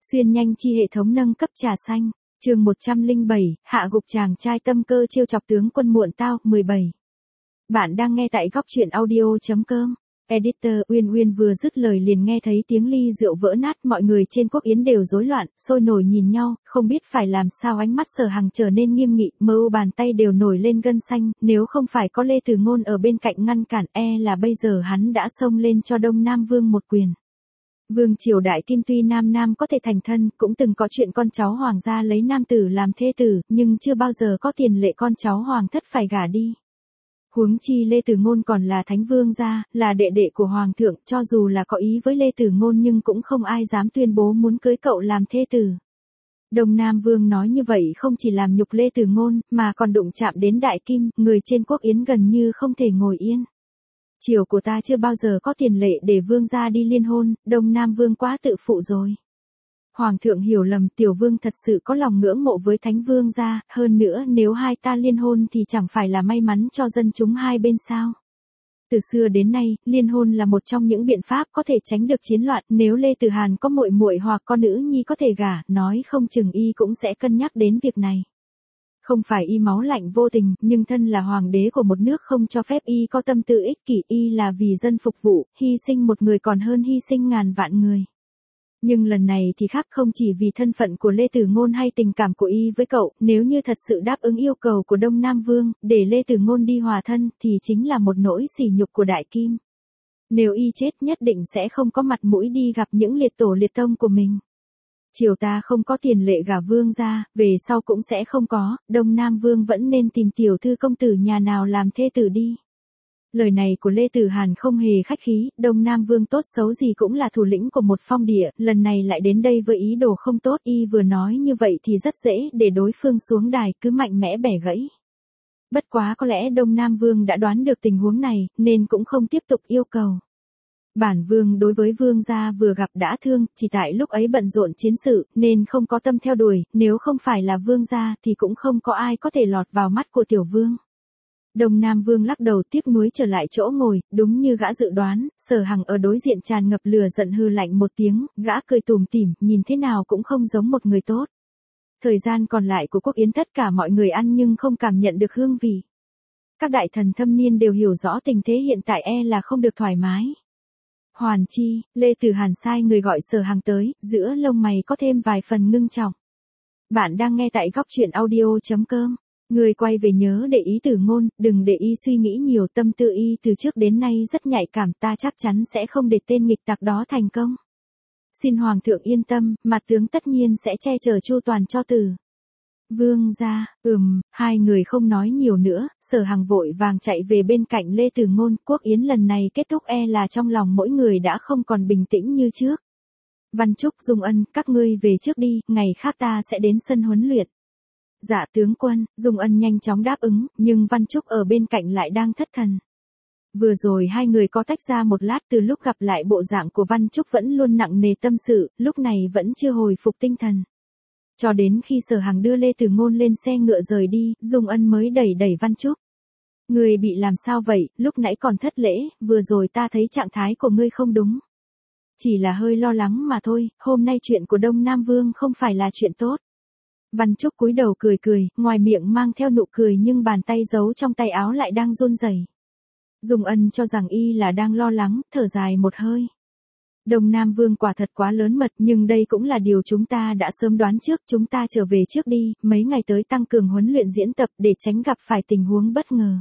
Xuyên nhanh chi hệ thống nâng cấp trà xanh, chương 107, hạ gục chàng trai tâm cơ trêu chọc tướng quân muộn tao, 17. Bạn đang nghe tại góc truyện audio.com. Editor Uyên Uyên vừa dứt lời liền nghe thấy tiếng ly rượu vỡ nát, mọi người trên quốc yến đều rối loạn, sôi nổi nhìn nhau, không biết phải làm sao. Ánh mắt Sở Hằng trở nên nghiêm nghị, mơ bàn tay đều nổi lên gân xanh, nếu không phải có Lê Từ Ngôn ở bên cạnh ngăn cản, là bây giờ hắn đã xông lên cho Đông Nam Vương một quyền. Vương triều đại kim tuy nam có thể thành thân, cũng từng có chuyện con cháu hoàng gia lấy nam tử làm thê tử, nhưng chưa bao giờ có tiền lệ con cháu hoàng thất phải gả đi. Huống chi Lê Từ Ngôn còn là thánh vương gia, là đệ đệ của hoàng thượng, cho dù là có ý với Lê Từ Ngôn nhưng cũng không ai dám tuyên bố muốn cưới cậu làm thê tử. Đông Nam Vương nói như vậy không chỉ làm nhục Lê Từ Ngôn, mà còn đụng chạm đến đại kim, người trên quốc yến gần như không thể ngồi yên. Triều của ta chưa bao giờ có tiền lệ để vương gia đi liên hôn, Đông Nam Vương quá tự phụ rồi. Hoàng thượng hiểu lầm, tiểu vương thật sự có lòng ngưỡng mộ với thánh vương gia, hơn nữa nếu hai ta liên hôn thì chẳng phải là may mắn cho dân chúng hai bên sao. Từ xưa đến nay, liên hôn là một trong những biện pháp có thể tránh được chiến loạn, nếu Lê Từ Hàn có muội muội hoặc con nữ nhi có thể gả, nói không chừng y cũng sẽ cân nhắc đến việc này. Không phải y máu lạnh vô tình, nhưng thân là hoàng đế của một nước không cho phép y có tâm tư ích kỷ, y là vì dân phục vụ, hy sinh một người còn hơn hy sinh ngàn vạn người. Nhưng lần này thì khác, không chỉ vì thân phận của Lê Từ Ngôn hay tình cảm của y với cậu, nếu như thật sự đáp ứng yêu cầu của Đông Nam Vương, để Lê Từ Ngôn đi hòa thân, thì chính là một nỗi sỉ nhục của đại kim. Nếu y chết nhất định sẽ không có mặt mũi đi gặp những liệt tổ liệt tông của mình. Triều ta không có tiền lệ gả vương gia, về sau cũng sẽ không có, Đông Nam Vương vẫn nên tìm tiểu thư công tử nhà nào làm thê tử đi. Lời này của Lê Tử Hàn không hề khách khí, Đông Nam Vương tốt xấu gì cũng là thủ lĩnh của một phong địa, lần này lại đến đây với ý đồ không tốt, y vừa nói như vậy thì rất dễ để đối phương xuống đài, cứ mạnh mẽ bẻ gãy. Bất quá có lẽ Đông Nam Vương đã đoán được tình huống này, nên cũng không tiếp tục yêu cầu. Bản vương đối với vương gia vừa gặp đã thương, chỉ tại lúc ấy bận rộn chiến sự, nên không có tâm theo đuổi, nếu không phải là vương gia thì cũng không có ai có thể lọt vào mắt của tiểu vương. Đông Nam Vương lắc đầu tiếc nuối trở lại chỗ ngồi, đúng như gã dự đoán, Sở Hằng ở đối diện tràn ngập lửa giận hừ lạnh một tiếng, gã cười tủm tỉm, nhìn thế nào cũng không giống một người tốt. Thời gian còn lại của quốc yến tất cả mọi người ăn nhưng không cảm nhận được hương vị. Các đại thần thâm niên đều hiểu rõ tình thế hiện tại là không được thoải mái. Hoàn chi, Lê Tử Hàn sai người gọi Sở Hằng tới, giữa lông mày có thêm vài phần ngưng trọng. Bạn đang nghe tại góc truyện audio.com. Người quay về nhớ để ý Từ Ngôn, đừng để y suy nghĩ nhiều, tâm tư y từ trước đến nay rất nhạy cảm, ta chắc chắn sẽ không để tên nghịch tặc đó thành công. Xin Hoàng thượng yên tâm, mặt tướng tất nhiên sẽ che chở chu toàn cho Từ Vương gia. Hai người không nói nhiều nữa, Sở Hằng vội vàng chạy về bên cạnh Lê Từ Ngôn, quốc yến lần này kết thúc là trong lòng mỗi người đã không còn bình tĩnh như trước. Văn Trúc, Dung Ân, các ngươi về trước đi, ngày khác ta sẽ đến sân huấn luyện. Dạ tướng quân, Dung Ân nhanh chóng đáp ứng, nhưng Văn Trúc ở bên cạnh lại đang thất thần. Vừa rồi hai người có tách ra một lát, từ lúc gặp lại bộ dạng của Văn Trúc vẫn luôn nặng nề tâm sự, lúc này vẫn chưa hồi phục tinh thần. Cho đến khi Sở Hằng đưa Lê Từ Ngôn lên xe ngựa rời đi, Dung Ân mới đẩy Văn Trúc. Ngươi bị làm sao vậy, lúc nãy còn thất lễ, vừa rồi ta thấy trạng thái của ngươi không đúng. Chỉ là hơi lo lắng mà thôi, hôm nay chuyện của Đông Nam Vương không phải là chuyện tốt. Văn Trúc cúi đầu cười, ngoài miệng mang theo nụ cười nhưng bàn tay giấu trong tay áo lại đang run rẩy. Dung Ân cho rằng y là đang lo lắng, thở dài một hơi. Đông Nam Vương quả thật quá lớn mật, nhưng đây cũng là điều chúng ta đã sớm đoán trước, chúng ta trở về trước đi, mấy ngày tới tăng cường huấn luyện diễn tập để tránh gặp phải tình huống bất ngờ.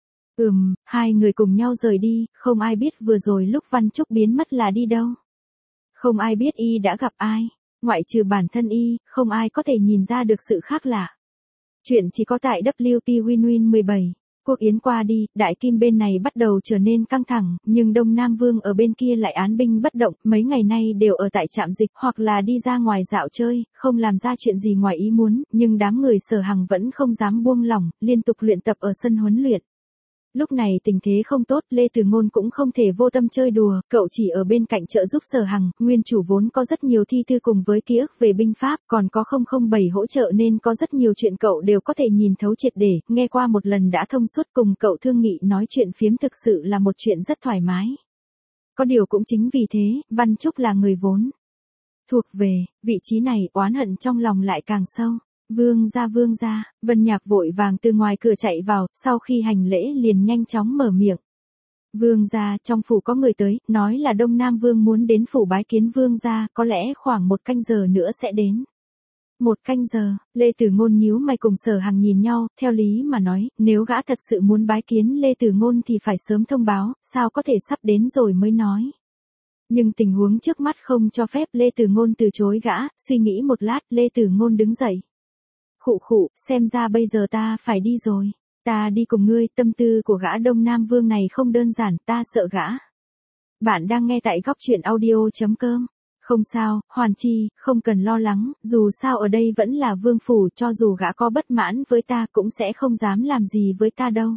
Hai người cùng nhau rời đi, không ai biết vừa rồi lúc Văn Trúc biến mất là đi đâu. Không ai biết y đã gặp ai. Ngoại trừ bản thân y, không ai có thể nhìn ra được sự khác lạ. Chuyện chỉ có tại WP Win 17. Quốc yến qua đi, đại kim bên này bắt đầu trở nên căng thẳng, nhưng Đông Nam Vương ở bên kia lại án binh bất động, mấy ngày nay đều ở tại trạm dịch hoặc là đi ra ngoài dạo chơi, không làm ra chuyện gì ngoài ý muốn, nhưng đám người Sở Hằng vẫn không dám buông lỏng, liên tục luyện tập ở sân huấn luyện. Lúc này tình thế không tốt, Lê Từ Ngôn cũng không thể vô tâm chơi đùa, cậu chỉ ở bên cạnh trợ giúp Sở Hằng, nguyên chủ vốn có rất nhiều thi thư cùng với ký ức về binh pháp, còn có 007 hỗ trợ nên có rất nhiều chuyện cậu đều có thể nhìn thấu triệt để, nghe qua một lần đã thông suốt, cùng cậu thương nghị nói chuyện phiếm thực sự là một chuyện rất thoải mái. Có điều cũng chính vì thế, Văn Trúc là người vốn Thuộc về, vị trí này oán hận trong lòng lại càng sâu. Vương gia, Vân Nhạc vội vàng từ ngoài cửa chạy vào, sau khi hành lễ liền nhanh chóng mở miệng. Vương gia, trong phủ có người tới, nói là Đông Nam Vương muốn đến phủ bái kiến vương gia, có lẽ khoảng 1 canh giờ nữa sẽ đến. 1 canh giờ, Lê Tử Ngôn nhíu mày cùng Sở Hằng nhìn nhau, theo lý mà nói, nếu gã thật sự muốn bái kiến Lê Tử Ngôn thì phải sớm thông báo, sao có thể sắp đến rồi mới nói. Nhưng tình huống trước mắt không cho phép Lê Tử Ngôn từ chối gã, suy nghĩ một lát, Lê Tử Ngôn đứng dậy. Khụ, xem ra bây giờ ta phải đi rồi. Ta đi cùng ngươi, tâm tư của gã Đông Nam Vương này không đơn giản, ta sợ gã. Bạn đang nghe tại góc truyện audio.com. Không sao, Hoàn Chi, không cần lo lắng, dù sao ở đây vẫn là vương phủ, cho dù gã có bất mãn với ta cũng sẽ không dám làm gì với ta đâu.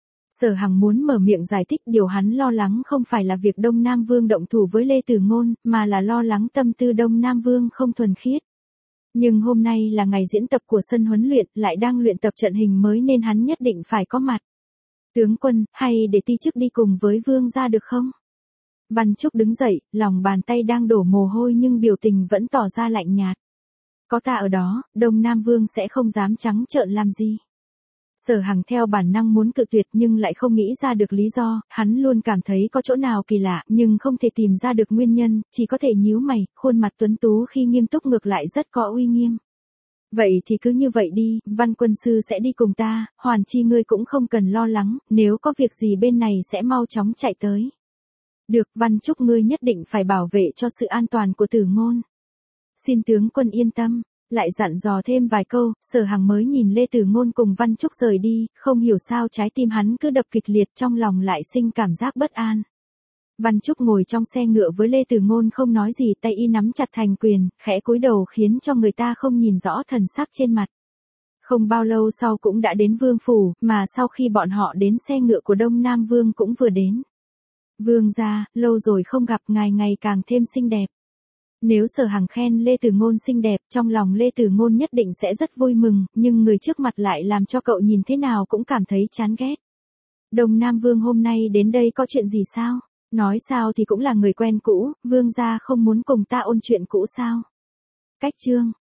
Sở Hằng muốn mở miệng giải thích điều hắn lo lắng không phải là việc Đông Nam Vương động thủ với Lê Tử Ngôn, mà là lo lắng tâm tư Đông Nam Vương không thuần khiết. Nhưng hôm nay là ngày diễn tập của sân huấn luyện, lại đang luyện tập trận hình mới nên hắn nhất định phải có mặt. Tướng quân, hay để ti chức đi cùng với vương gia được không? Văn Trúc đứng dậy, lòng bàn tay đang đổ mồ hôi nhưng biểu tình vẫn tỏ ra lạnh nhạt. Có ta ở đó, Đông Nam Vương sẽ không dám trắng trợn làm gì. Sở Hằng theo bản năng muốn cự tuyệt nhưng lại không nghĩ ra được lý do, hắn luôn cảm thấy có chỗ nào kỳ lạ nhưng không thể tìm ra được nguyên nhân, chỉ có thể nhíu mày, khuôn mặt tuấn tú khi nghiêm túc ngược lại rất có uy nghiêm. Vậy thì cứ như vậy đi, Văn quân sư sẽ đi cùng ta, Hoàn Chi ngươi cũng không cần lo lắng, nếu có việc gì bên này sẽ mau chóng chạy tới. Được, Văn Trúc ngươi nhất định phải bảo vệ cho sự an toàn của Tử Ngôn. Xin tướng quân yên tâm. Lại dặn dò thêm vài câu, Sở Hằng mới nhìn Lê Tử Ngôn cùng Văn Trúc rời đi, không hiểu sao trái tim hắn cứ đập kịch liệt trong lòng lại sinh cảm giác bất an. Văn Trúc ngồi trong xe ngựa với Lê Tử Ngôn không nói gì, tay y nắm chặt thành quyền, khẽ cúi đầu khiến cho người ta không nhìn rõ thần sắc trên mặt. Không bao lâu sau cũng đã đến vương phủ, mà sau khi bọn họ đến xe ngựa của Đông Nam Vương cũng vừa đến. Vương gia, lâu rồi không gặp, ngài ngày càng thêm xinh đẹp. Nếu Sở Hằng khen Lê Tử Ngôn xinh đẹp, trong lòng Lê Tử Ngôn nhất định sẽ rất vui mừng, nhưng người trước mặt lại làm cho cậu nhìn thế nào cũng cảm thấy chán ghét. Đông Nam Vương hôm nay đến đây có chuyện gì sao? Nói sao thì cũng là người quen cũ, Vương gia không muốn cùng ta ôn chuyện cũ sao? Cách chương.